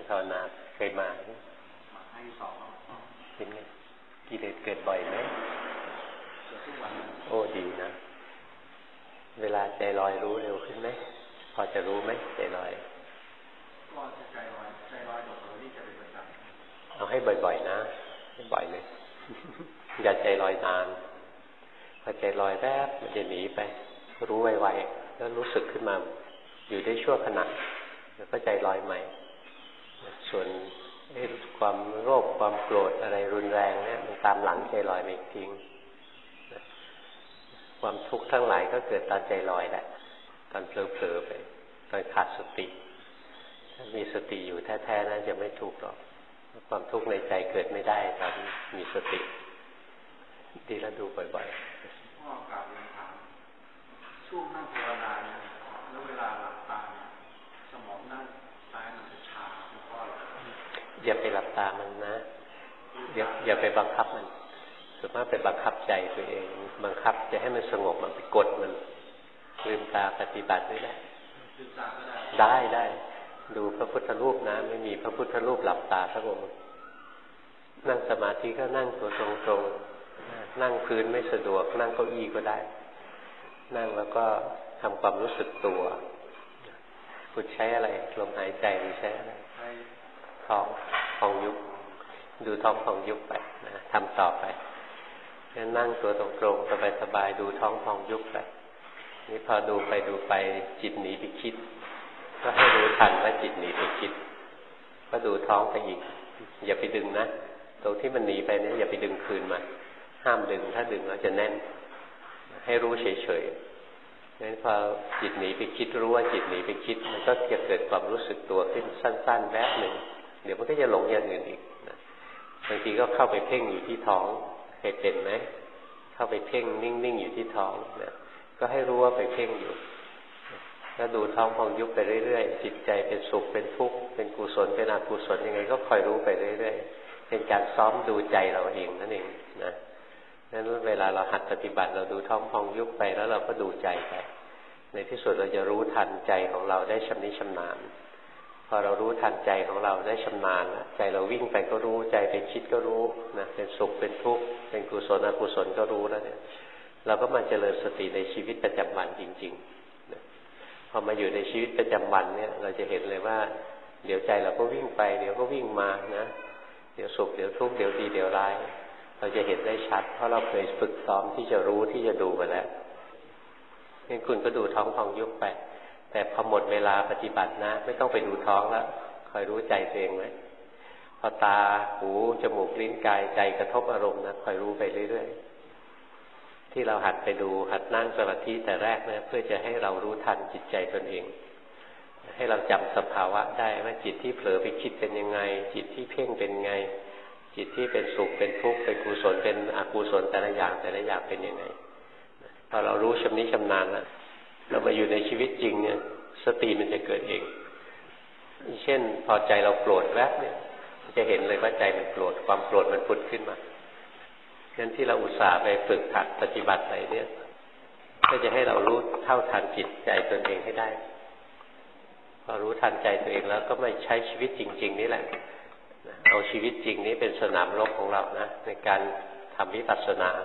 ภาวนาเคยมาให้สองเป็นไงกิเลสเกิดบ่อยไหมเกิดทุกวันโอ้ดีนะเวลาใจลอยรู้เร็วขึ้นไหมพอจะรู้ไหมใจลอยก็ใจลอยหมดเลยนี่จะเป็นประจำเอาให้บ่อยๆนะให้บ่อยเลยอย่าใจลอยนานพอใจลอยแวบมันจะหนีไปรู้ไวๆแล้วรู้สึกขึ้นมาอยู่ได้ชั่วขณะแล้วก็ใจลอยใหม่ส่วนความโลภความโกรธอะไรรุนแรงเนี่ยมันตามหลังใจลอยไปทิ้งความทุกข์ทั้งหลายก็เกิดตอนใจลอยแหละตอนเผลอๆไปตอนขาดสติถ้ามีสติอยู่แท้ๆนะจะไม่ทุกข์หรอกความทุกข์ในใจเกิดไม่ได้ตอนมีสติดีแล้วดูบ่อยๆพ่อกลับเรียนถามช่วงนั่งภาวนาเนี่ยแล้วเวลาหลับตาสมองนั่งซ้ายมันจะชาเพราะอะไรอย่าไปหลับตามันนะอย่าไปบังคับมันส่วนมากไปบังคับใจตัวเองบังคับจะให้มันสงบมันไปกดมันลืมตาปฏิบัติไม่ได้ลืมตาก็ได้ดูพระพุทธรูปนะไม่มีพระพุทธรูปหลับตาสักองค์นั่งสมาธิก็นั่งตัวตรงๆนั่งพื้นไม่สะดวกนั่งเก้าอี้ก็ได้นั่งแล้วก็ทำความรู้สึกตัวคุณใช้อะไรลมหายใจหรือใช้อะไรท้องพองยุบดูท้องพองยุบไปนะทำต่อไปนั่งตัวตรงๆสบายๆดูท้องพองยุบไปนี่พอดูไปจิตหนีไปคิดก็ให้รู้ทันว่าจิตหนีไปคิดก็ดูท้องไปอีกอย่าไปดึงนะตรงที่มันหนีไปเนี่ยอย่าไปดึงคืนมาห้ามดึงถ้าดึงแล้วจะแน่นให้รู้เฉยๆงั้นพอจิตหนีไปคิดรู้ว่าจิตหนีไปคิดมันก็จะเกิดความรู้สึกตัวขึ้นสั้นๆแวบหนึ่งเดี๋ยวมันก็จะหลงอย่างอื่นอีกนะบางทีก็เข้าไปเพ่งอยู่ที่ท้องเคยเป็นไหมเข้าไปเพ่งนิ่งๆอยู่ที่ท้องนะก็ให้รู้ว่าไปเพ่งอยู่แล้วดูท้องพองยุบไปเรื่อยๆจิตใจเป็นสุขเป็นทุกข์เป็นกุศลเป็นอกุศลยังไงก็คอยรู้ไปเรื่อยๆเป็นการซ้อมดูใจเราเองนั่นเองนะนั้นเวลาเราหัดปฏิบัติเราดูท้องพองยุบไปแล้วเราก็ดูใจไปในที่สุดเราจะรู้ทันใจของเราได้ชำนิชำนาญพอเรารู้ทันใจของเราได้ชำนาญใจเราวิ่งไปก็รู้ใจไปคิดก็รู้นะเป็นสุขเป็นทุกข์เป็นกุศลอกุศลก็รู้แล้วเนี่ยเราก็มาเจริญสติในชีวิตประจำวันจริงๆนะพอมาอยู่ในชีวิตประจำวันเนี่ยเราจะเห็นเลยว่าเดี๋ยวใจเราก็วิ่งไปเดี๋ยวก็วิ่งมานะเดี๋ยวสุขเดี๋ยวทุกข์เดี๋ยวดีเดี๋ยวร้ายเราจะเห็นได้ชัดเพราะเราเคยฝึกซ้อมที่จะรู้ที่จะดูมาแล้วงั้นคุณก็ดูท้องพองยุบไปแต่พอหมดเวลาปฏิบัตินะไม่ต้องไปดูท้องแล้วคอยรู้ใจตัวเองไว้พอตาหูจมูกลิ้นกายใจกระทบอารมณ์นะคอยรู้ไปเรื่อยๆที่เราหัดไปดูหัดนั่งสมาธิแต่แรกนะเพื่อจะให้เรารู้ทันจิตใจตนเองให้เราจำสภาวะได้ว่าจิตที่เผลอไปคิดเป็นยังไงจิตที่เพ่งเป็นไงจิตที่เป็นสุขเป็นทุกข์เป็นกุศลเป็นอกุศลแต่ละอย่างเป็นยังไงพอเรารู้ชำนิชำนาญแล้วเรามาอยู่ในชีวิตจริงเนี่ยสติมันจะเกิดเองเช่นพอใจเราโกรธแวบเนี่ยจะเห็นเลยว่าใจมันโกรธความโกรธมันผุดขึ้นมางั้นที่เราอุตส่าห์ไปฝึกหัดปฏิบัติอะไรเนี่ยก็จะให้เรารู้เท่าทันจิตใจตนเองให้ได้พอรู้ทันใจตัวเองแล้วก็มาใช้ชีวิตจริงๆนี่แหละเอาชีวิตจริงนี้เป็นสนามรบของเรานะในการทำวิปัสสนา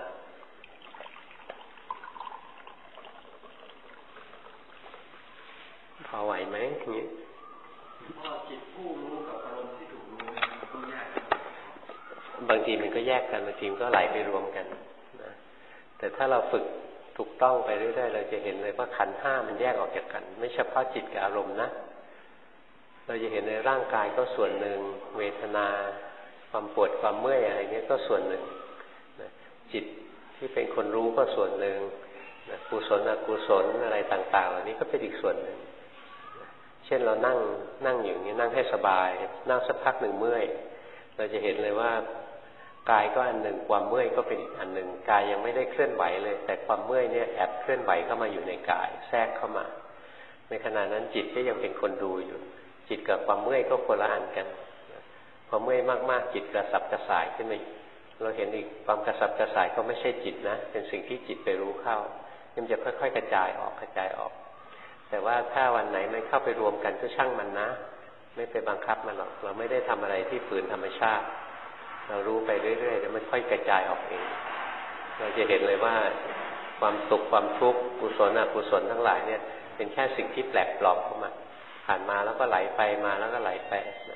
พอไหวไหมอย่างนี้พอจิตผู้รู้กับอารมณ์ที่ถูกรู้ต้องแยกบางทีมันก็แยกกันบางทีก็ไหลไปรวมกันนะแต่ถ้าเราฝึกถูกต้องไปเรื่อยๆเราจะเห็นเลยว่าขันธ์ห้ามันแยกออกจากกันไม่เฉพาะจิตกับอารมณ์นะเราจะเห็นในร่างกายก็ส่วนหนึ่งเวทนาความปวดความเมื่อยอะไรเงี้ยก็ส่วนหนึ่งนะจิตที่เป็นคนรู้ก็ส่วนหนึ่งนะกุศลอกุศลอะไรต่างๆเหล่านี้ก็เป็นอีกส่วนหนึ่งนะเช่นเรานั่งอยู่อย่างนี้นั่งให้สบายนั่งสักพักหนึ่งเมื่อยเราจะเห็นเลยว่ากายก็อันหนึ่งความเมื่อยก็เป็นอีกอันหนึ่งกายยังไม่ได้เคลื่อนไหวเลยแต่ความเมื่อยเนี่ยแอบเคลื่อนไหวเข้ามาอยู่ในกายแทรกเข้ามาในขณะนั้นจิตก็ยังเป็นคนดูอยู่จิตกับความเมื่อยก็คนละอันกันพอเมื่อยมากๆจิตกระสับกระส่ายขึ้นมาเราเห็นอีกความกระสับกระส่ายก็ไม่ใช่จิตนะเป็นสิ่งที่จิตไปรู้เข้ามันจะค่อยๆกระจายออกแต่ว่าถ้าวันไหนมันเข้าไปรวมกันก็ช่างมันนะไม่ไปบังคับมันหรอกเราไม่ได้ทำอะไรที่ฝืนธรรมชาติเรารู้ไปเรื่อยๆแล้วมันค่อยกระจายออกเองเราจะเห็นเลยว่าความสุขความทุกข์กุศลอกุศลทั้งหลายเนี่ยเป็นแค่สิ่งที่แปลกปลอมเข้ามาผ่านมาแล้วก็ไหลไปมาแล้วก็ไหลไป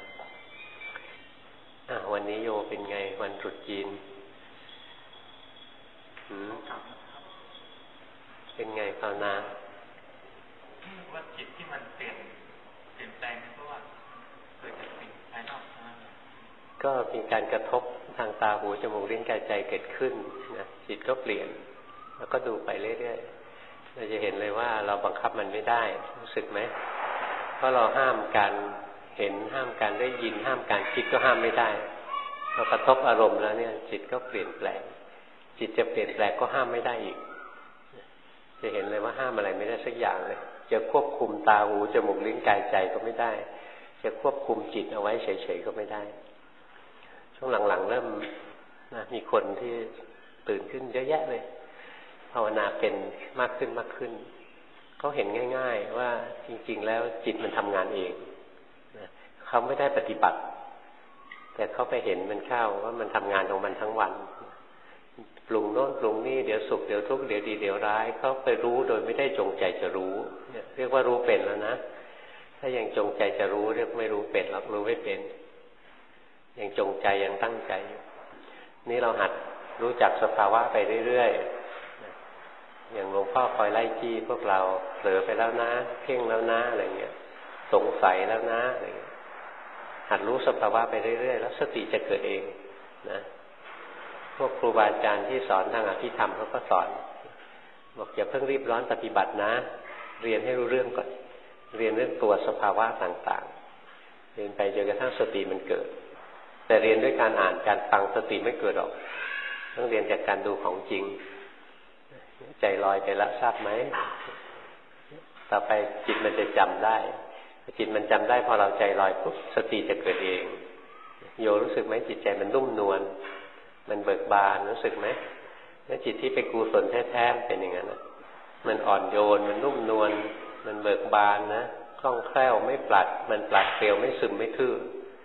วันนี้โยเป็นไงวันตรุษจีนเป็นไงภาวนาว่าจิตที่มันเปลี่ยนแปลงเพราะว่าเกิดจากสิ่งภายนอกก็มีการกระทบทางตาหูจมูกลิ้นกายใจเกิดขึ้นนะจิตก็เปลี่ยนแล้วก็ดูไปเรื่อยๆเราจะเห็นเลยว่าเราบังคับมันไม่ได้รู้สึกไหมเพราะเราห้ามการเห็นห้ามการได้ยินห้ามการคิดก็ห้ามไม่ได้เรากระทบอารมณ์แล้วเนี่ยจิตก็เปลี่ยนแปลงจิตจะเปลี่ยนแปลงก็ห้ามไม่ได้อีกจะเห็นเลยว่าห้ามอะไรไม่ได้สักอย่างเลยจะควบคุมตาหูจมูกลิ้นกายใจก็ไม่ได้จะควบคุมจิตเอาไว้เฉยๆก็ไม่ได้ช่วงหลังๆเริ่มมีคนที่ตื่นขึ้นเยอะแยะเลยภาวนาเป็นมากขึ้นเขาเห็นง่ายๆว่าจริงๆแล้วจิตมันทำงานเองเขาไม่ได้ปฏิบัติแต่เขาไปเห็นมันเข้าว่ามันทำงานของมันทั้งวันปรุงโน้นปรุงนี่เดี๋ยวสุขเดี๋ยวทุกข์เดี๋ยวดีเดี๋ยวร้ายเขาไปรู้โดยไม่ได้จงใจจะรู้เนี่ยเรียกว่ารู้เป็นแล้วนะถ้ายังจงใจจะรู้เรียกไม่รู้เป็นหรอกรู้ไม่เป็นยังจงใจยังตั้งใจอยู่นี่เราหัดรู้จักสภาวะไปเรื่อยๆอย่างหลวงพ่อคอยไล่จี้พวกเราเผลอไปแล้วนะเพ่งแล้วนะอะไรเงี้ยสงสัยแล้วนะอะไรเงี้ยหัดรู้สภาวะไปเรื่อยๆแล้วสติจะเกิดเองนะพวกครูบาอาจารย์ที่สอนทางอภิธรรมเขาก็สอนบอกอย่าเพิ่งรีบร้อนปฏิบัตินะเรียนให้รู้เรื่องก่อนเรียนเรื่องตัวสภาวะต่างๆเรียนไปจนกระทั่งสติมันเกิดแต่เรียนด้วยการอ่านการฟังสติไม่เกิดหรอกต้องเรียนจากการดูของจริงใจลอยไปแล้วทราบไหมต่อไปจิตมันจะจำได้จิตมันจำได้พอเราใจลอยปุ๊บสติจะเกิดเองโยรู้สึกไหมจิตใจมันนุ่มนวลมันเบิกบานรู้สึกไหมแล้วจิตที่เป็นกุศลแท้ๆเป็นอย่างนั้นนะมันอ่อนโยนมันนุ่มนวลมันเบิกบานนะคล่องแคล่วไม่ปลัดมันปลัดเปลี่ยวไม่ซึมไม่ทื่อ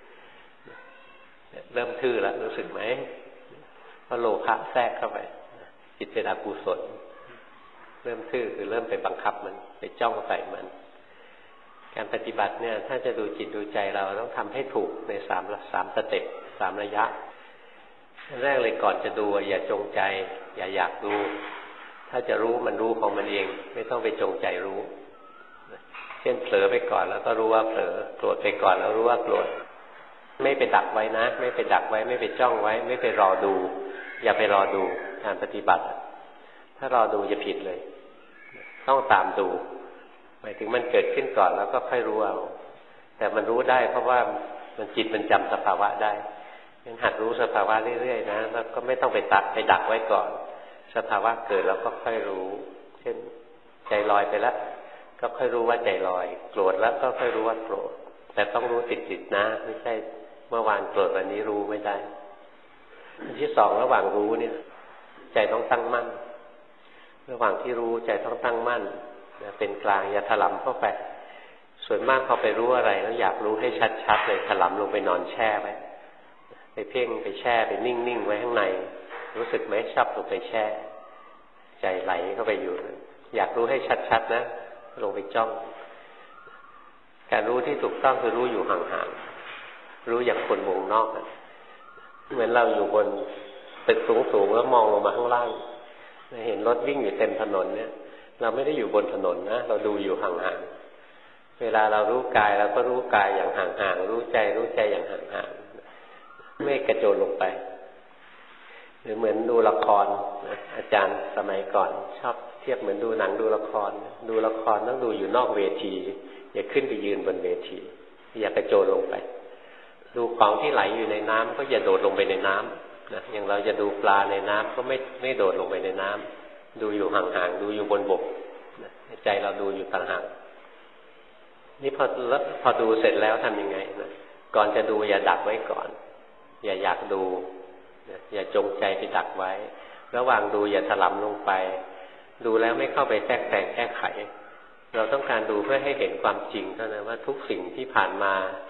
เริ่มทื่อแล้วรู้สึกไหมเพราะโลภะแทรกเข้าไปจิตเป็นอกุศลเริ่มทื่อคือเริ่มไปบังคับมันไปจ้องใส่มันการปฏิบัติเนี่ยถ้าจะดูจิตดูใจเราต้องทำให้ถูกในสามสเต็ป3ระยะแรกเลยก่อนจะดูอย่าจงใจอย่าอยากดูถ้าจะรู้มันรู้ของมันเองไม่ต้องไปจงใจรู้เช่นเผลอไปก่อนแล้วก็รู้ว่าเผลอโกรธไปก่อนแล้วรู้ว่าโกรธไม่ไปดักไว้นะไม่ไปดักไว้ไม่ไปจ้องไว้ไม่ไปรอดูอย่าไปรอดูการปฏิบัติถ้ารอดูจะผิดเลยต้องตามดูหมายถึงมันเกิดขึ้นก่อนแล้วก็ค่อยรู้เอาแต่มันรู้ได้เพราะว่ามันจิตมันจำสภาวะได้งั้นหัดรู้สภาวะเรื่อยๆนะแล้วก็ไม่ต้องไปดักไว้ก่อนสภาวะเกิดแล้วก็ค่อยรู้เช่นใจลอยไปแล้วก็ค่อยรู้ว่าใจลอยโกรธแล้วก็ค่อยรู้ว่าโกรธแต่ต้องรู้ติดๆนะไม่ใช่เมื่อวานโกรธวันนี้รู้ไม่ได้อันที่สองระหว่างรู้เนี่ยใจต้องตั้งมั่นระหว่างที่รู้ใจต้องตั้งมั่นเป็นกลางอย่าถลำเข้าไปส่วนมากพอไปรู้อะไรแล้วอยากรู้ให้ชัดๆเลยถลำลงไปนอนแช่ไว้ไปเพ่งไปแช่ไปนิ่งๆไว้ข้างในรู้สึกไหมชับลงไปแช่ใจไหลเข้าไปอยู่อยากรู้ให้ชัดๆนะลงไปจ้องการรู้ที่ถูกต้องคือรู้อยู่ห่างๆรู้อย่างคนวงนอกนะเหมือนเราอยู่บนตึกสูงๆแล้วมองลงมาข้างล่างเห็นรถวิ่งอยู่เต็มถนนเนี่ยเราไม่ได้อยู่บนถนนนะเราดูอยู่ห่างๆเวลาเรารู้กายเราก็รู้กายอย่างห่างๆรู้ใจอย่างห่างๆไม่กระโจนลงไปหรือเหมือนดูละครนะอาจารย์สมัยก่อนชอบเทียบเหมือนดูหนังดูละครต้องดูอยู่นอกเวทีอย่าขึ้นไปยืนบนเวทีอย่ากระโจนลงไปดูของที่ไหลอยู่ในน้ำก็อย่าโดดลงไปในน้ำนะอย่างเราจะดูปลาในน้ำก็ไม่โดดลงไปในน้ำดูอยู่ห่างๆดูอยู่บนบกนะใจเราดูอยู่ต่างหากนี่พอดูเสร็จแล้วทำยังไงนะก่อนจะดูอย่าดักไว้ก่อนอย่าอยากดูอย่าจงใจไปดักไว้ระหว่างดูอย่าถลำลงไปดูแล้วไม่เข้าไปแทรกแต่งแก้ไขเราต้องการดูเพื่อให้เห็นความจริงเท่านั้นว่าทุกสิ่งที่ผ่านมา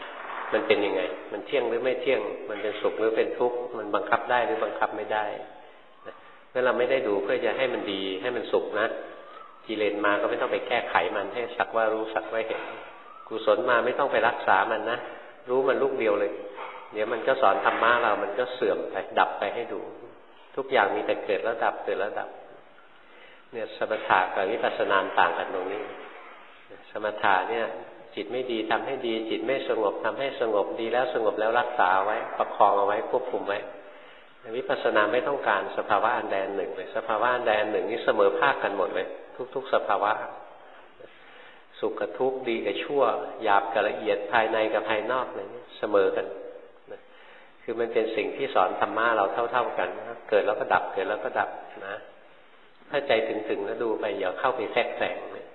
มันเป็นยังไงมันเที่ยงหรือไม่เที่ยงมันเป็นสุขหรือเป็นทุกข์มันบังคับได้หรือบังคับไม่ได้เมื่อเราไม่ได้ดูเพื่อจะให้มันดีให้มันสุขนะกิเลสมาก็ไม่ต้องไปแก้ไขมันให้สักว่ารู้สักว่าเห็นกุศลมาไม่ต้องไปรักษามันนะรู้มันลูกเดียวเลยเดี๋ยวมันก็สอนธรรมะเรามันก็เสื่อมไปดับไปให้ดูทุกอย่างมีแต่เกิดแล้วดับเกิดแล้วดับเนี่ยสมถะกับวิปัสสนาต่างกันตรงนี้สมถะเนี่ยจิตไม่ดีทำให้ดีจิตไม่สงบทำให้สงบดีแล้วสงบแล้วรักษาไว้ประคองเอาไว้ควบคุมไว้วิปัสสนาไม่ต้องการสภาวะอันใดอันหนึ่งเลยสภาวะอันใดอันหนึ่งนี่เสมอภาคกันหมดเลยทุกๆสภาวะสุขกับทุกข์ดีกับชั่วหยาบกับละเอียดภายในกับภายนอกอะไรนี่เสมอกันคือมันเป็นสิ่งที่สอนธรรมะเราเท่าๆกันนะเกิดแล้วก็ดับเกิดแล้วก็ดับนะถ้าใจถึงแล้วดูไปอย่าเข้าไปแทรกแซง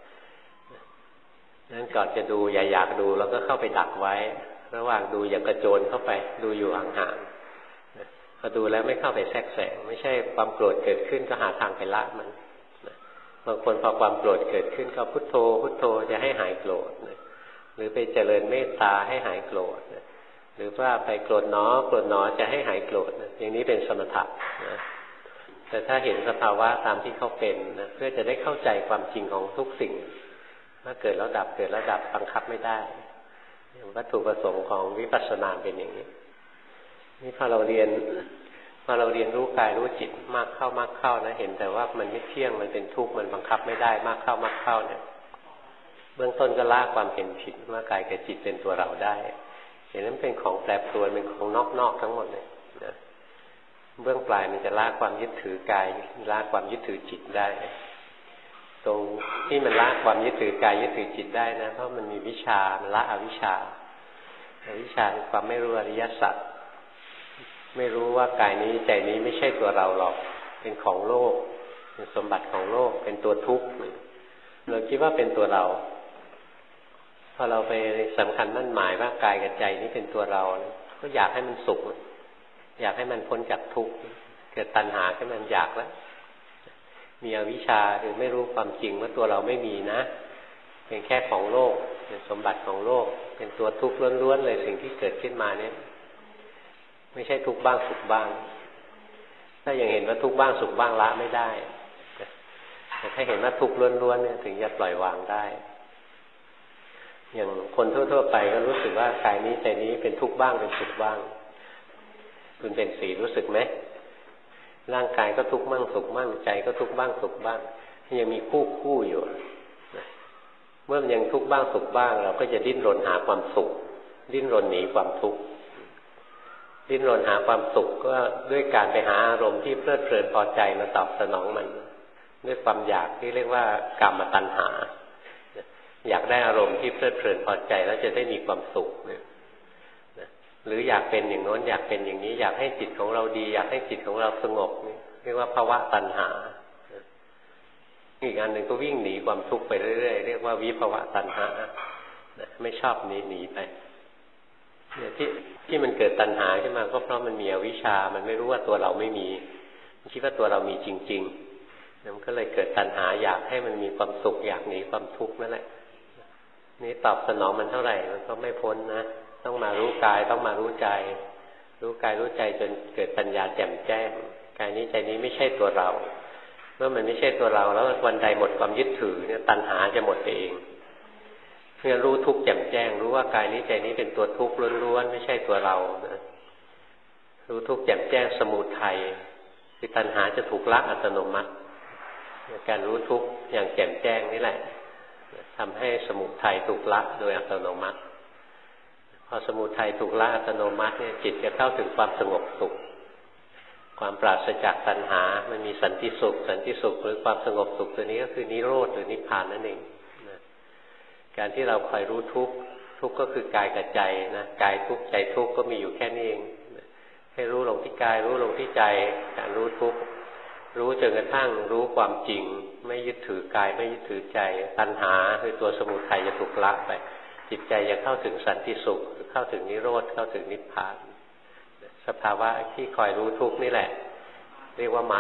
นั้นก่อนจะดูอย่าอยากดูแล้วก็เข้าไปดักไว้ระหว่างดูอย่ากระโจนเข้าไปดูอยู่ห่างๆพอดูแล้วไม่เข้าไปแทรกแซงไม่ใช่ความโกรธเกิดขึ้นก็หาทางไปละมันบางคนพอความโกรธเกิดขึ้นก็พุทโธพุทโธจะให้หายโกรธหรือไปเจริญเมตตาให้หายโกรธหรือว่าไปโกรธหนอจะให้หายโกรธอย่างนี้เป็นสมถะนะแต่ถ้าเห็นสภาวะตามที่เขาเป็นนะเพื่อจะได้เข้าใจความจริงของทุกสิ่งว่าเกิดแล้วดับเกิดแล้วดับบังคับไม่ได้วัตถุประสงค์ของวิปัสสนาเป็นอย่างนี้นี่พอเราเรียนรู้กายรู้จิตมากเข้านะเห็นแต่ว่ามันไม่เที่ยงมันเป็นทุกข์มันบังคับไม่ได้มากเข้าเนี่ยเบื้องต้นก็ละความเห็นผิดว่ากายกับจิตเป็นตัวเราได้เห็นนั้นเป็นของแปรปรวนเป็นของนอกทั้งหมดเลยนะเบื้องปลายมันจะละความยึดถือกายละความยึดถือจิตได้ตรงที่มันละความยึดถือกายยึดถือจิตได้นะเพราะมันมีวิชามันละอวิชชาคือความไม่รู้อริยสัจไม่รู้ว่ากายนี้ใจนี้ไม่ใช่ตัวเราหรอกเป็นของโลกเป็นสมบัติของโลกเป็นตัวทุกข์เราคิดว่าเป็นตัวเราพอเราไปสำคัญมั่นหมายว่ากายกับใจนี้เป็นตัวเราก็อยากให้มันสุขอยากให้มันพ้นจากทุกข์เกิดตัณหาขึ้นมันอยากแล้วมีอวิชชาคือไม่รู้ความจริงว่าตัวเราไม่มีนะเป็นแค่ของโลกเป็นสมบัติของโลกเป็นตัวทุกข์ล้วนๆเลยสิ่งที่เกิดขึ้นมาเนี่ยไม่ใช่ทุกข์บ้างสุขบ้างถ้ายังเห็นว่าทุกข์บ้างสุขบ้างละไม่ได้แต่ถ้าเห็นว่าทุกข์ล้วนๆเนี่ยถึงจะปล่อยวางได้อย่างคนทั่วๆไปก็รู้สึกว่ากายนี้ใจนี้เป็นทุกข์บ้างเป็นสุขบ้างคุณเป็นสีรู้สึกไหมร่างกายก็ทุกข์บ้างสุขบ้างใจก็ทุกข์บ้างสุขบ้างยังมีคู่อยู่เมื่อมันยังทุกข์บ้างสุขบ้างเราก็จะดิ้นรนหาความสุขดิ้นรนหนีความทุกข์ดิ้นรนหาความสุขก็ด้วยการไปหาอารมณ์ที่เพลิดเพลินพอใจมาตอบสนองมันด้วยความอยากที่เรียกว่ากามตัณหาอยากได้อารมณ์ที่เพลิดเพลินพอใจแล้วจะได้มีความสุขหรืออยากเป็นอย่างโน้นอยากเป็นอย่างนี้อยากให้จิตของเราดีอยากให้จิตของเราสงบเรียกว่าภาวะตัณหาอีกอันหนึ่งก็วิ่งหนีความทุกข์ไปเรื่อยๆเรียกว่าวิภวะตัณหาไม่ชอบหนีไปเนี่ยที่มันเกิดตัณหาขึ้นมาก็เพราะมันมีอวิชชามันไม่รู้ว่าตัวเราไม่มีมันคิดว่าตัวเรามีจริงๆมันก็เลยเกิดตัณหาอยากให้มันมีความสุขอยากหนีความทุกข์นั่นแหละนี่ตอบสนองมันเท่าไหร่มันก็ไม่พ้นนะต้องมารู้กายต้องมารู้ใจรู้กายรู้ใจจนเกิดปัญญาแจ่มแจ้งกายนี้ใจนี้ไม่ใช่ตัวเราเมื่อมันไม่ใช่ตัวเราแล้ววันใดหมดความยึดถือเนี่ยตัณหาจะหมดเองเพื่อรู้ทุกข์แจ่มแจ้งรู้ว่ากายนี้ใจนี้เป็นตัวทุกข์ล้วนๆไม่ใช่ตัวเรานะรู้ทุกข์แจ่มแจ้งสมุทัยคือตัณหาจะถูกละอัตโนมัติการรู้ทุกข์อย่างแจ่มแจ้งนี่แหละทำให้สมุทัยถูกละโดยอัตโนมัติพอสมุทัยถูกละอัตโนมัติเนี่ยจิตจะเข้าถึงความสงบสุขความปราศจากตัณหามันมีสันติสุขหรือความสงบสุขตัวนี้ก็คือนิโรธหรือนิพพานนั่นเองการที่เราคอยรู้ทุกข์ก็คือกายกับใจนะกายทุกข์ใจทุกข์ก็มีอยู่แค่นี้เองให้รู้ลงที่กายรู้ลงที่ใจการรู้ทุกข์รู้จนกระทั่งรู้ความจริงไม่ยึดถือกายไม่ยึดถือใจตัณหาคือตัวสมุทัยจะถูกละไปจิตใจจะเข้าถึงสันติสุขเข้าถึงนิโรธเข้าถึงนิพพานสภาวะที่คอยรู้ทุกข์นี่แหละเรียกว่ามรรค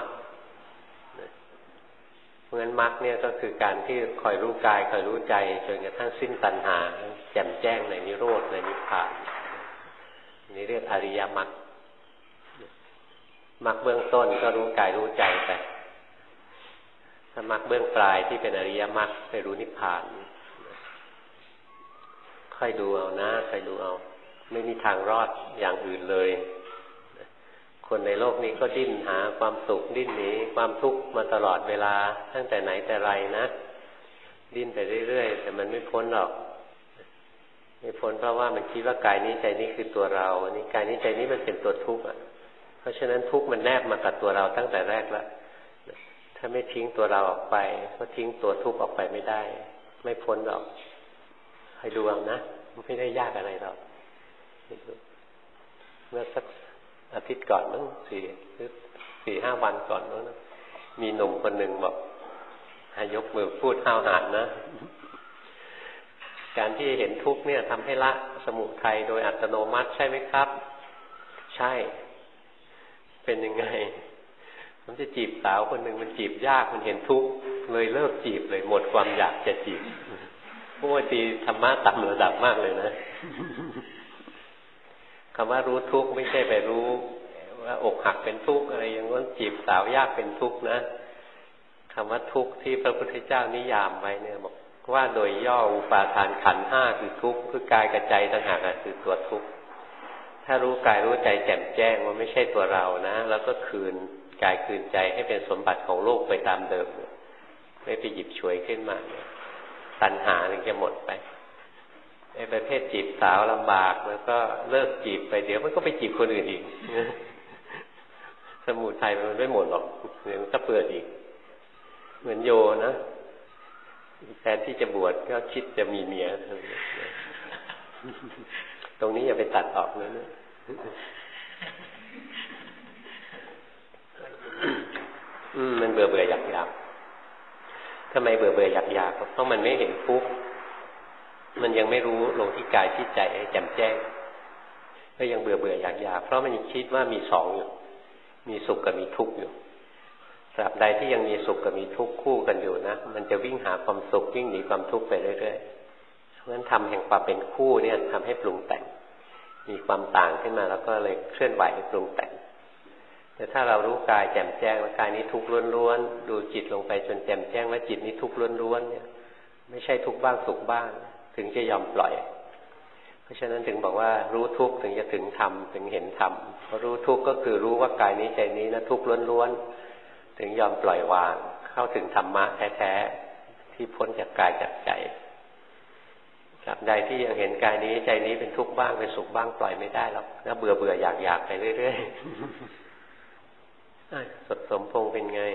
เพราะฉะนั้นมรรคเนี่ยก็คือการที่คอยรู้กายคอยรู้ใจจนกระทั่งสิ้นตัณหาแจ่มแจ้งในนิโรธในนิพพานเรียกอริยมรรคมรรคเบื้องต้นก็รู้กายรู้ใจไปถ้ามรรคเบื้องปลายที่เป็นอริยมรรคไปรู้นิพพานค่อยดูเอานะค่อยดูเอาไม่มีทางรอดอย่างอื่นเลยคนในโลกนี้ก็ดิ้นหาความสุขดิ้นหนีความทุกข์มาตลอดเวลาตั้งแต่ไหนแต่ไรนะดิ้นไปเรื่อยๆแต่มันไม่พ้นหรอกไม่พ้นเพราะว่ามันคิดว่ากายนี้ใจนี้คือตัวเราอันนี้กายนี้ใจนี้มันเป็นตัวทุกข์เพราะฉะนั้นทุกข์มันแนบมากับตัวเราตั้งแต่แรกแล้วถ้าไม่ทิ้งตัวเราออกไปก็ทิ้งตัวทุกข์ออกไปไม่ได้ไม่พ้นหรอกให้ดูเอานะไม่ได้ยากอะไรหรอกเมื่อสักอาทิตย์ก่อนมั้ง4-5 วันก่อนมั้งมีหนุ่มคนหนึ่งบอกให้ยกมือพูดห้าวหาญนะการที่เห็นทุกข์เนี่ยทำให้ละสมุทัยโดยอัตโนมัติใช่ไหมครับใช่เป็นยังไงผมจะจีบสาวคนหนึ่งมันจีบยากมันเห็นทุกข์เลยเลิกจีบเลยหมดความอยากจะจีบพวกตีธรรมะต่ำระดับมากเลยนะคำว่ารู้ทุกข์ไม่ใช่ไปรู้ว่าอกหักเป็นทุกข์อะไรอย่างนั้นจีบสาวยากเป็นทุกข์นะคำว่าทุกข์ที่พระพุทธเจ้านิยามไว้เนี่ยบอกว่าโดยย่ออุปาทานขันธ์ 5คือทุกข์คือกายกับใจต่างหากคือตัวทุกข์ถ้ารู้กายรู้ใจแจ่มแจ้งว่าไม่ใช่ตัวเรานะแล้วก็คืนกายคืนใจให้เป็นสมบัติของโลกไปตามเดิมไม่ไปหยิบฉวยขึ้นมาตัณหาถึงจะหมดไปไอ้ประเภทจีบสาวลำบากแล้วก็เลิกจีบไปเดี๋ยวมันก็ไปจีบคนอื่นอีกสมุทัยมันไม่หมดหรอกเดี๋ยวมันก็เปิดอีกเหมือนโยนะแทนที่จะบวชก็คิดจะมีเมียตรงนี้อย่าไปตัดออกนะมันเบื่ออยากทำไมเบื่ออยากเพราะมันไม่เห็นทุกข์มันยังไม่รู้ลงที่กายที่ใจให้แจ่มแจ้งก็ยังเบื่ออยากเพราะมันยังคิดว่ามีสองอยู่มีสุขกับมีทุกข์อยู่ตราบใดที่ยังมีสุขกับมีทุกข์คู่กันอยู่นะมันจะวิ่งหาความสุขวิ่งหนีความทุกข์ไปเรื่อยๆเพราะฉะนั้นธรรมแห่งความเป็นคู่เนี่ยทำให้ปรุงแต่งมีความต่างขึ้นมาแล้วก็เลยเคลื่อนไหวปรุงแต่งแต่ถ้าเรารู้กายแจ่มแจ้งว่ากายนี้ทุกข์ล้วนๆดูจิตลงไปจนแจ่มแจ้งว่าจิตนี้ทุกข์ล้วนๆเนี่ยไม่ใช่ทุกข์บ้างสุขบ้างถึงจะยอมปล่อยเพราะฉะนั้นถึงบอกว่ารู้ทุกข์ถึงจะถึงธรรมถึงเห็นธรรมเพราะรู้ทุกข์ก็คือรู้ว่ากายนี้ใจนี้นะทุกข์ล้วนๆถึงยอมปล่อยวางเข้าถึงธรรมะแท้ๆที่พ้นจากกายจากใจตราบใดที่ยังเห็นกายนี้ใจนี้เป็นทุกข์บ้างเป็นสุขบ้างปล่อยไม่ได้หรอกนะเบื่ออยากไปเรื่อยๆสดสมพงษ์เป็นไง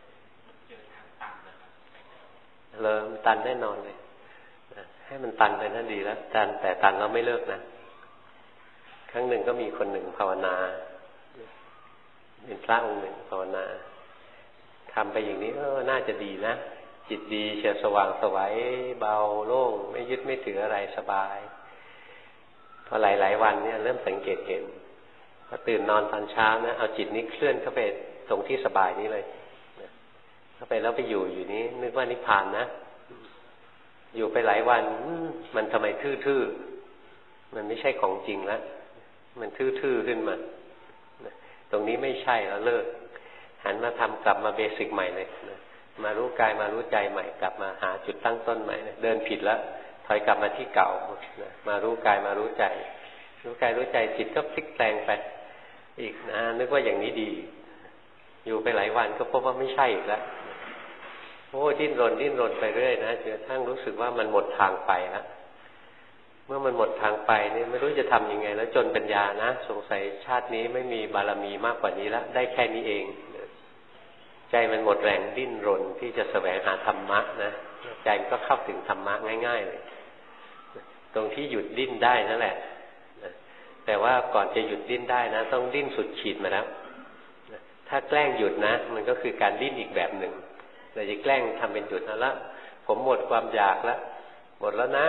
เริ่มตันแน่นอนเลยให้มันตันไปนั่นดีแล้วแต่ตันเราไม่เลิกนะครั้งหนึ่งก็มีคนหนึ่งภาวนาเป็นพระองค์หนึ่งภาวนาทำไปอย่างนี้น่าจะดีนะจิตดีเฉียบสว่างไสวเบาโล่งไม่ยึดไม่ถืออะไรสบายพอหลายวันเนี่ยเริ่มสังเกตเห็นพอตื่นนอนตอนเช้านะเอาจิตนี้เคลื่อนเข้าไปตรงที่สบายนี้เลยเข้าไปแล้วไปอยู่นี้นึกว่านิพพานนะอยู่ไปหลายวันมันทำไมทื่อๆมันไม่ใช่ของจริงแล้วมันทื่อๆขึ้นมาตรงนี้ไม่ใช่แล้วเลิกหันมาทำกลับมาเบสิกใหม่เลยมารู้กายมารู้ใจใหม่กลับมาหาจุดตั้งต้นใหม่เดินผิดแล้วถอยกลับมาที่เก่ามารู้กายมารู้ใจรู้กายรู้ใจจิตก็พลิกแปลงไปอีกนะนึกว่าอย่างนี้ดีอยู่ไปหลายวันก็พบว่าไม่ใช่อีกแล้วโอ้ดิ้นรนไปเรื่อยนะจนกระทั่งรู้สึกว่ามันหมดทางไปแล้วเมื่อมันหมดทางไปเนี่ยไม่รู้จะทำยังไงแล้วจนปัญญานะสงสัยชาตินี้ไม่มีบารมีมากกว่านี้แล้วได้แค่นี้เองใจมันหมดแรงดิ้นรนที่จะแสวงหาธรรมะนะใจมันก็เข้าถึงธรรมะง่ายๆเลยตรงที่หยุดดิ้นได้นั่นแหละแต่ว่าก่อนจะหยุดดิ้นได้นะต้องดิ้นสุดขีดมาแล้วถ้าแกล้งหยุดนะมันก็คือการดิ้นอีกแบบหนึ่งเราจะแกล้งทำเป็นหยุดแล้ว ผมหมดความอยากแล้วหมดแล้วนะ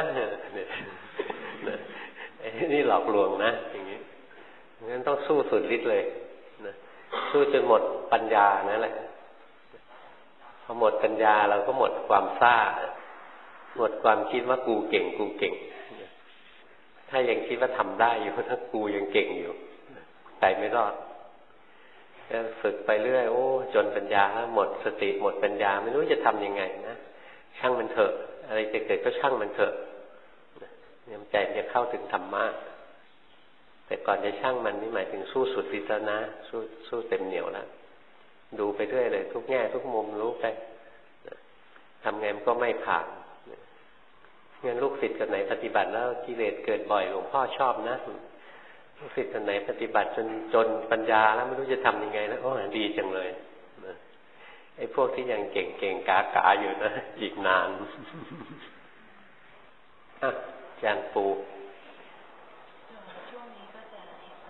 นี่หลอกลวงนะอย่างนี้งั้นต้องสู้สุดฤทธิ์เลยนะสู้จนหมดปัญญานั่นแหละพอหมดปัญญาเราก็หมดความซ่าหมดความคิดว่ากูเก่งถ้ายังคิดว่าทำได้อยู่ถ้ากูยังเก่งอยู่ไปไม่รอดก็ฝึกไปเรื่อยโอ้จนปัญญาหมดสติหมดปัญญาไม่รู้จะทำยังไงนะช่างมันเถอะอะไรจะเกิดก็ช่างมันเถอะเนี่ยใจมันจะเข้าถึงธรรมะแต่ก่อนจะช่างมันนี่หมายถึงสู้สุดฤทธิ์แล้วนะสู้เต็มเหนียวแล้วดูไปเรื่อยเลยทุกแง่ทุกมุมรู้ไปทำไงมันก็ไม่ผ่านงั้นลูกศิษย์คนไหนปฏิบัติแล้วกิเลสเกิดบ่อยหลวงพ่อชอบนะลูกศิษย์คนไหนปฏิบัติจนปัญญาแล้วไม่รู้จะทำยังไงแล้วโอ้ดีจังเลยไอ้พวกที่ยังเก่งๆกาอยู่นะอีกนานอาจารย์ปูช่วงนี้ก็จะเห็นว่า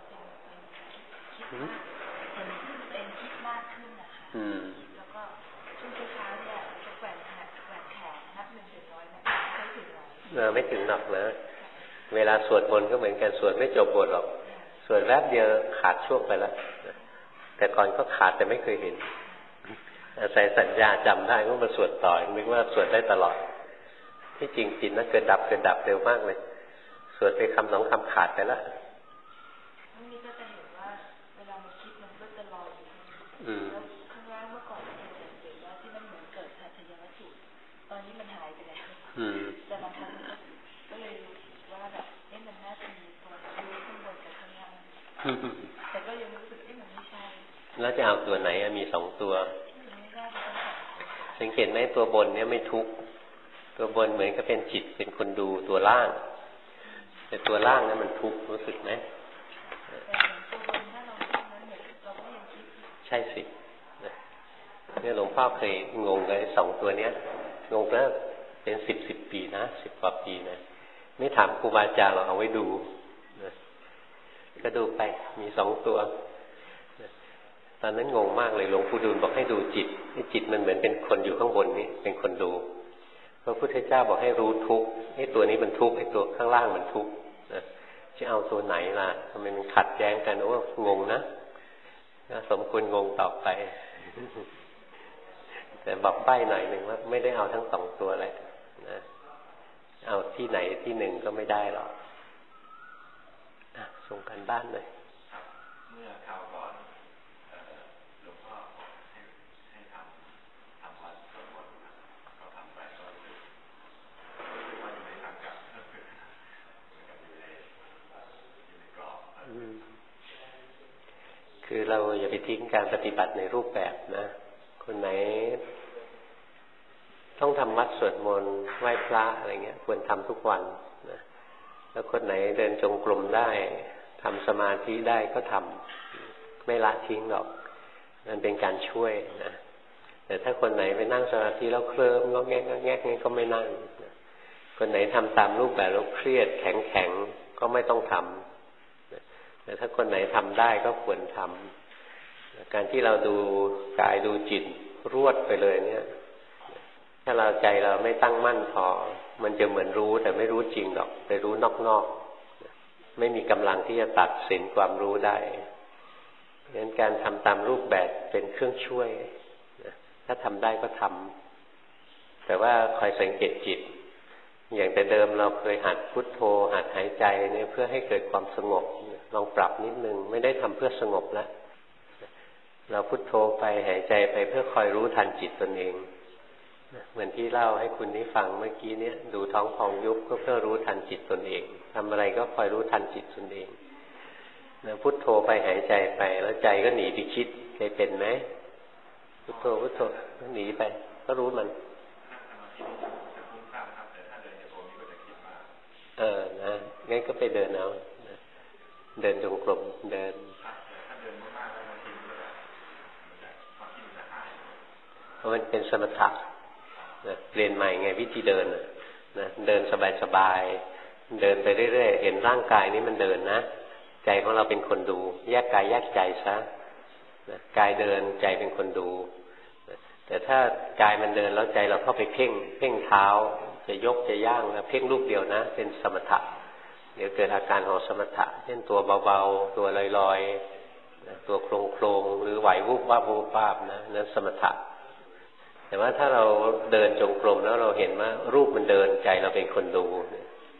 เป็นคิดมากขึ้นนะคะแล้วก็ช่วงเช้าเนี่ยจะแกว่งแขนนับ1 ถึง 100ไม่ถึง100 ไม่ถึงหรอกนะเวลาสวดมนต์ก็เหมือนกันสวดไม่จบบทหรอกสวดแวบเดียวขาดช่วงไปแล้วแต่ก่อนก็ขาดแต่ไม่เคยเห็นอาศัยสัญญาจำได้ก็มาสวดต่อนึกว่าสวดได้ตลอดที่จริงจิตนั้นเกิดดับเร็วมากเลยสวดไปคำ2 คำขาดไปแล้วนี่ก็จะเห็นว่าเวลามันคิดมันก็จะลอยอยู่แล้วข้างล่างเมื่อก่อนเราสังเกตว่าที่มันเหมือนเกิดทัศยวัตถุตอนนี้มันหายไปแล้วแต่บางครั้งก็เลยรู้ว่าแบบมันน่าจะมีตัวรู้ข้างบนกับข้างล่างแต่ก็ยังรู้สึกมันไม่ใช่แล้วจะเอาตัวไหนมี2 ตัวสังเกตไหมตัวบนเนี่ยไม่ทุกข์ตัวบนเหมือนกับเป็นจิตเป็นคนดูตัวล่างแต่ตัวล่างนั้นมันทุกข์รู้สึกไหมใช่สิเนี่ยหลวงพ่อเคยงงเลย2 ตัวเนี้ยงงแล้วเป็น10 ปีนะ10 กว่าปีนะไม่ถามครูบาอาจารย์เราเอาไว้ดูก็ดูไปมี2 ตัวตอนนั้นงงมากเลยหลวงปู่ดูลบอกให้ดูจิตจิตมันเหมือนเป็นคนอยู่ข้างบนนี้เป็นคนดูพระพุทธเจ้าบอกให้รู้ทุกข์ตัวนี้มันทุกข์ตัวข้างล่างมันทุกข์จะเอาตัวไหนล่ะทำไมมันขัดแย้งกันโอ้งงนะสมควรงงต่อไปแต่บอกใบ้หน่อยหนึ่งว่าไม่ได้เอาทั้ง2 ตัวแหละนะเอาที่ไหนที่1ก็ไม่ได้หรอกส่งกันบ้านหน่อยเมื่อคราวก่อนหลวงพ่อให้ทำวัดสวดมนต์ก็ทำไปก็รู้สึกว่าอยู่ในสังกัดเหมือนกับอยู่ในกรอบคือเราอย่าไปทิ้งการปฏิบัติในรูปแบบนะคนไหนต้องทำวัดสวดมนต์ไหว้พระอะไรเงี้ยควรทำทุกวันนะแล้วคนไหนเดินจงกรมได้ทำสมาธิได้ก็ทำไม่ละทิ้งหรอกมันเป็นการช่วยนะแต่ถ้าคนไหนไปนั่งสมาธิแล้วเคลิ้มงอแงกงี้ก็ไม่นั่งคนไหนทำตามรูปแบบแล้วเครียดแข็งก็ไม่ต้องทำแต่ถ้าคนไหนทำได้ก็ควรทำการที่เราดูกายดูจิตรวดไปเลยเนี่ยถ้าเราใจเราไม่ตั้งมั่นพอมันจะเหมือนรู้แต่ไม่รู้จริงหรอกไปรู้นอกๆไม่มีกำลังที่จะตัดสินความรู้ได้ดังนั้นการทำตามรูปแบบเป็นเครื่องช่วยถ้าทำได้ก็ทำแต่ว่าคอยสังเกตจิตอย่างแต่เดิมเราเคยหัดพุทโธหัดหายใจเนี่ยเพื่อให้เกิดความสงบลองปรับนิดนึงไม่ได้ทำเพื่อสงบแล้วเราพุทโธไปหายใจไปเพื่อคอยรู้ทันจิตตนเองเหมือนที่เล่าให้คุณนี้ฟังเมื่อกี้เนี่ยดูท้องพองยุบก็เพื่อรู้ทันจิตตนเองทำอะไรก็คอยรู้ทันจิตตนเองพุทโธไปหายใจไปแล้วใจก็หนีไปคิดเคยเป็นไหมพุทโธก็หนีไปก็รู้มันนะงั้นก็ไปเดินเอาเดินจงกรมเดินเพราะมันเป็นสมถะนะเปลี่ยนใหม่ไงวิธีเดินนะเดินสบายๆเดินไปเรื่อยๆเห็นร่างกายนี้มันเดินนะใจของเราเป็นคนดูแยกกายแยกใจซะนะกายเดินใจเป็นคนดูนะแต่ถ้ากายมันเดินแล้วใจเราเข้าไปเพ่งเท้าจะยกจะย่างนะเพ่งลูกเดียวนะเป็นสมถะเดี๋ยวเกิดอาการของสมถะเช่นตัวเบาๆตัวลอยๆนะตัวโครงๆหรือไหววูบวาบนะนั่นสมถะแต่ว่าถ้าเราเดินจงกรมแล้วเราเห็นว่ารูปมันเดินใจเราเป็นคนดู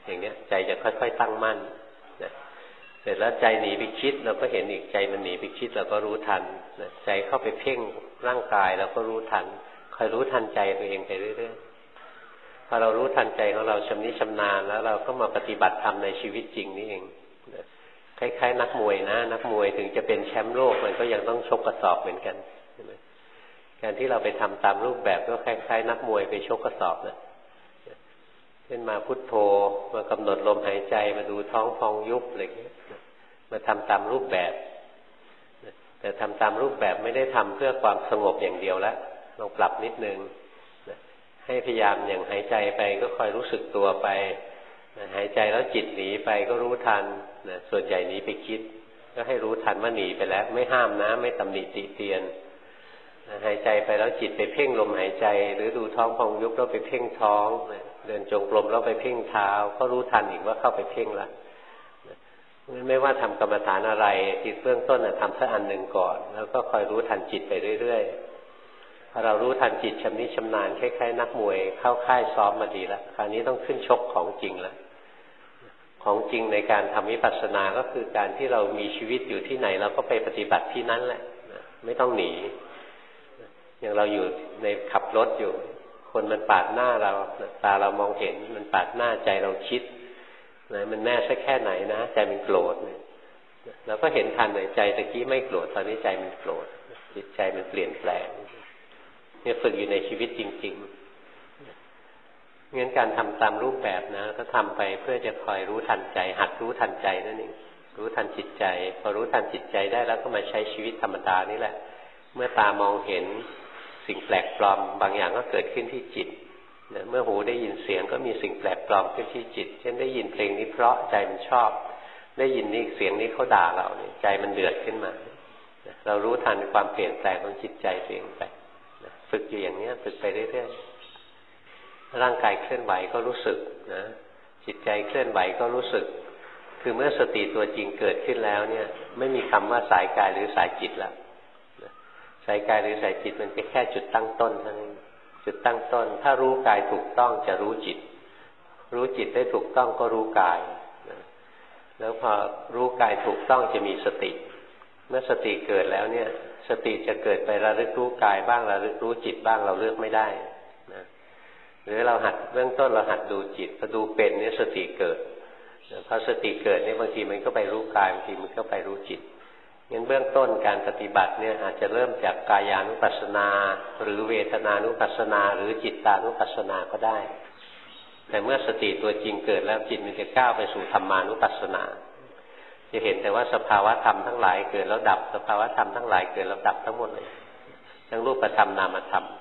อย่างเนี้ยใจจะค่อยๆตั้งมั่นนะเสร็จแล้วใจหนีไปคิดเราก็เห็นอีกใจมันหนีไปคิดเราก็รู้ทันนะใจเข้าไปเพ่งร่างกายเราก็รู้ทันคอยรู้ทันใจตัวเองไปเรื่อยๆพอเรารู้ทันใจของเราชำนิชำนาญแล้วเราก็มาปฏิบัติธรรมในชีวิตจริงนี่เองคล้ายๆนักมวยนะนักมวยถึงจะเป็นแชมป์โลกมันก็ยังต้องชกกระสอบเหมือนกันการที่เราไปทำตามรูปแบบก็คล้ายๆนักมวยไปชกกระสอบนะเช่นมาพุทโธมากำหนดลมหายใจมาดูท้องพองยุบอะไรอย่างเงี้ยมาทำตามรูปแบบแต่ทำตามรูปแบบไม่ได้ทำเพื่อความสงบอย่างเดียวแล้วลองปรับนิดนึงให้พยายามอย่างหายใจไปก็คอยรู้สึกตัวไปหายใจแล้วจิตหนีไปก็รู้ทันส่วนใหญ่หนีไปคิดก็ให้รู้ทันว่าหนีไปแล้วไม่ห้ามนะไม่ตำหนิติเตียนหายใจไปแล้วจิตไปเพ่งลมหายใจหรือดูท้องพองยุบแล้วไปเพ่งท้องเดินจงกรมแล้วไปเพ่งเท้าก็รู้ทันอีกว่าเข้าไปเพ่งละไม่ว่าทำกรรมฐานอะไรที่เบื้องต้นทำสักอันหนึ่งก่อนแล้วก็คอยรู้ทันจิตไปเรื่อยๆพอเรารู้ทันจิตชำนิชำนาญคล้ายๆนักมวยเข้าค่ายซ้อมมาดีแล้วคราวนี้ต้องขึ้นชกของจริงแล้วของจริงในการทำวิปัสสนาก็คือการที่เรามีชีวิตอยู่ที่ไหนเราก็ไปปฏิบัติที่นั้นแหละไม่ต้องหนีอย่างเราอยู่ในขับรถอยู่คนมันปาดหน้าเราตาเรามองเห็นมันปาดหน้าใจเราคิดมันแน่สักแค่ไหนนะใจมันโกรธเราก็เห็นทันเลยใจตะกี้ไม่โกรธตอนนี้ใจมันโกรธจิตใจมันเปลี่ยนแปลงเนี่ยฝึกอยู่ในชีวิตจริงๆงั้นการทำตามรูปแบบนะก็ทำไปเพื่อจะคอยรู้ทันใจหัดรู้ทันใจนั่นเองรู้ทันจิตใจพอรู้ทันจิตใจได้แล้วก็มาใช้ชีวิตธรรมดานี่แหละเมื่อตามองเห็นสิ่งแปลกปลอมบางอย่างก็เกิดขึ้นที่จิตเมื่อหูได้ยินเสียงก็มีสิ่งแปลกปลอมขึ้นที่จิตเช่นได้ยินเพลงนี้เพราะใจมันชอบได้ยินนี่เสียงนี้เขาด่าเราเนี่ยใจมันเดือดขึ้นมาเรารู้ทันความเปลี่ยนแปลงของจิตใจตัวเองไปฝึกอยู่อย่างนี้ฝึกไปเรื่อยๆร่างกายเคลื่อนไหวก็รู้สึกนะจิตใจเคลื่อนไหวก็รู้สึกคือเมื่อสติตัวจริงเกิดขึ้นแล้วเนี่ยไม่มีคำว่าสายกายหรือสายจิตแล้วสายกายหรือสายจิตมันเป็นแค่จุดตั้งต้นเท่านั้นจุดตั้งต้นถ้ารู้กายถูกต้องจะรู้จิตรู้จิตได้ถูกต้องก็รู้กายแล้วพอรู้กายถูกต้องจะมีสติเมื่อสติเกิดแล้วเนี่ยสติจะเกิดไประลึกรู้กายบ้างระลึกรู้จิตบ้างเราเลือกไม่ได้นะหรือเราหัดเบื้องต้นเราหัดดูจิตพอดูเป็นเนี่ยสติเกิดพอสติเกิดเนี่ยบางทีมันก็ไปรู้กายบางทีมันก็ไปรู้จิตงั้นเบื้องต้นการปฏิบัติเนี่ยอาจจะเริ่มจากกายานุปัสสนาหรือเวทนานุปัสสนาหรือจิตตานุปัสสนาก็ได้แต่เมื่อสติตัวจริงเกิดแล้วจิตมันจะก้าวไปสู่ธรรมานุปัสสนาจะเห็นแต่ว่าสภาวะธรรมทั้งหลายเกิดแล้วดับสภาวะธรรมทั้งหลายเกิดแล้วดับทั้งหมดเลยทั้งรูปธรรมนามธรรม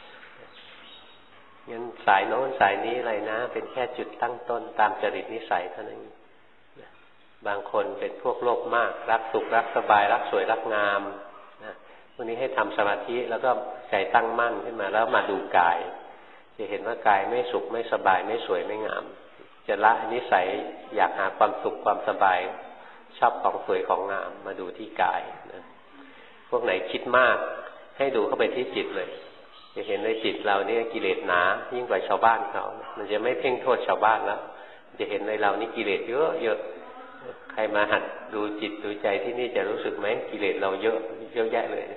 งั้นสายโน้นสายนี้อะไรนะเป็นแค่จุดตั้งต้นตามจริตนิสัยเท่านั้นบางคนเป็นพวกโลภมากรักสุขรักสบายรักสวยรักงามนะพวกนี้ให้ทำสมาธิแล้วก็ใจตั้งมั่นขึ้นมาแล้วมาดูกายจะเห็นว่ากายไม่สุขไม่สบายไม่สวยไม่งามจะละนิสัยอยากหาความสุขความสบายชอบของสวยของงามมาดูที่กายนะพวกไหนคิดมากให้ดูเข้าไปที่จิตเลยจะเห็นในจิตเราเนี่ยกิเลสหนายิ่งกว่าชาวบ้านเขามันจะไม่เพ่งโทษชาวบ้านแล้วจะเห็นในเรานี่กิเลสเยอะเยอะใครมาหัดดูจิตดูใจที่นี่จะรู้สึกไหมกิเลสเราเยอะเยอะแยะเลย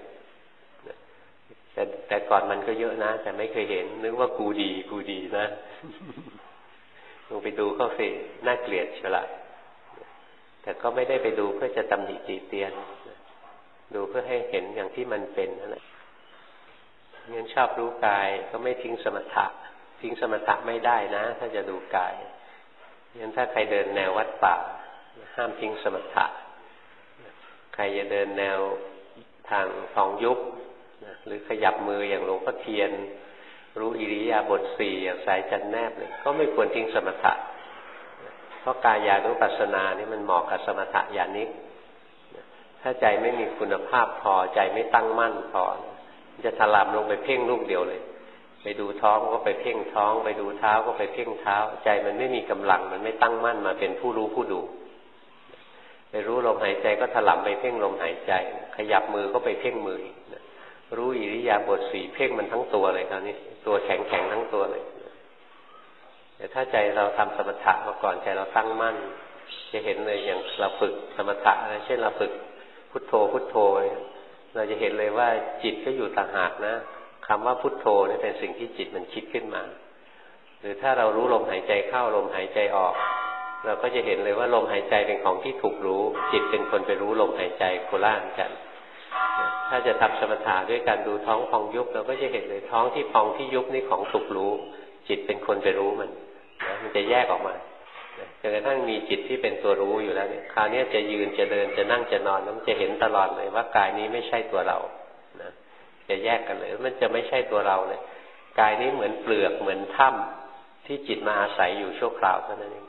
แต่ก่อนมันก็เยอะนะแต่ไม่เคยเห็นนึกว่ากูดีนะลงไปดูเข้าสิน่าเกลียดเชียวละแต่ก็ไม่ได้ไปดูเพื่อจะตำหนิติเตียนดูเพื่อให้เห็นอย่างที่มันเป็นนั่นแหละงั้นชอบรู้กายก็ไม่ทิ้งสมถะทิ้งสมถะไม่ได้นะถ้าจะดูกายงั้นถ้าใครเดินแนววัดป่าห้ามทิ้งสมถะใครจะเดินแนวทางทองยุบหรือขยับมืออย่างหลวงพ่อเทียนรู้อิริยาบถสี่อย่างสายจันแนบเลยก็ไม่ควรทิ้งสมถะเพราะกายานุปัสสนานี่มันเหมาะกับสมถะญาณิกถ้าใจไม่มีคุณภาพพอใจไม่ตั้งมั่นพอจะถลำลงไปเพ่งลูกเดียวเลยไปดูท้องก็ไปเพ่งท้องไปดูเท้าก็ไปเพ่งเท้าใจมันไม่มีกำลังมันไม่ตั้งมั่นมาเป็นผู้รู้ผู้ดูไปรู้ลมหายใจก็ถลำไปเพ่งลมหายใจขยับมือก็ไปเพ่งมือรู้อิริยาบถสี่เพ่งมันทั้งตัวเลยคราวนี้ตัวแข็งทั้งตัวเลยแต่ถ้าใจเราทำสมถะมาก่อนใจเราตั้งมั่นจะเห็นเลยอย่างเราฝึกสมถะอะไรเช่นเราฝึกพุทโธพุทโธเราจะเห็นเลยว่าจิตก็อยู่ต่างหากนะคำว่าพุทโธนี่เป็นสิ่งที่จิตมันคิดขึ้นมาหรือถ้าเรารู้ลมหายใจเข้าลมหายใจออกเราก็จะเห็นเลยว่าลมหายใจเป็นของที่ถูกรู้จิตเป็นคนไปรู้ลมหายใจโคล่านกันถ้าจะทำสมถะด้วยการดูท้องพองยุบเราก็จะเห็นเลยท้องที่พองที่ยุบนี่ของถูกรู้จิตเป็นคนไปรู้มันมันจะแยกออกมาจนกระทั่งมีจิตที่เป็นตัวรู้อยู่แล้วเนี่ยคราวนี้จะยืนจะเดินจะนั่งจะนอนมันจะเห็นตลอดเลยว่ากายนี้ไม่ใช่ตัวเรานะจะแยกกันเลยมันจะไม่ใช่ตัวเราเลยกายนี้เหมือนเปลือกเหมือนถ้ำที่จิตมาอาศัยอยู่ชั่วคราวเท่านั้นเอง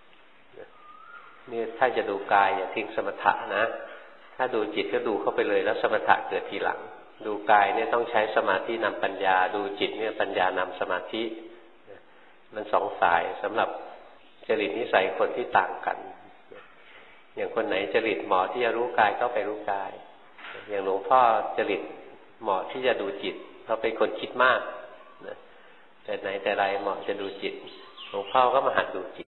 นี่ถ้าจะดูกายอย่าทิ้งสมถะนะถ้าดูจิตก็ดูเข้าไปเลยแล้วสมถะเกิดทีหลังดูกายเนี่ยต้องใช้สมาธินำปัญญาดูจิตเนี่ยปัญญานำสมาธิมันสองสายสำหรับจริตนิสัยคนที่ต่างกันอย่างคนไหนจริตเหมาะที่จะรู้กายก็ไปรู้กายอย่างหลวงพ่อจริตเหมาะที่จะดูจิตเราเป็นคนคิดมากแต่ไหนแต่ไรเหมาะจะดูจิตหลวงพ่อก็มาหัดดูจิต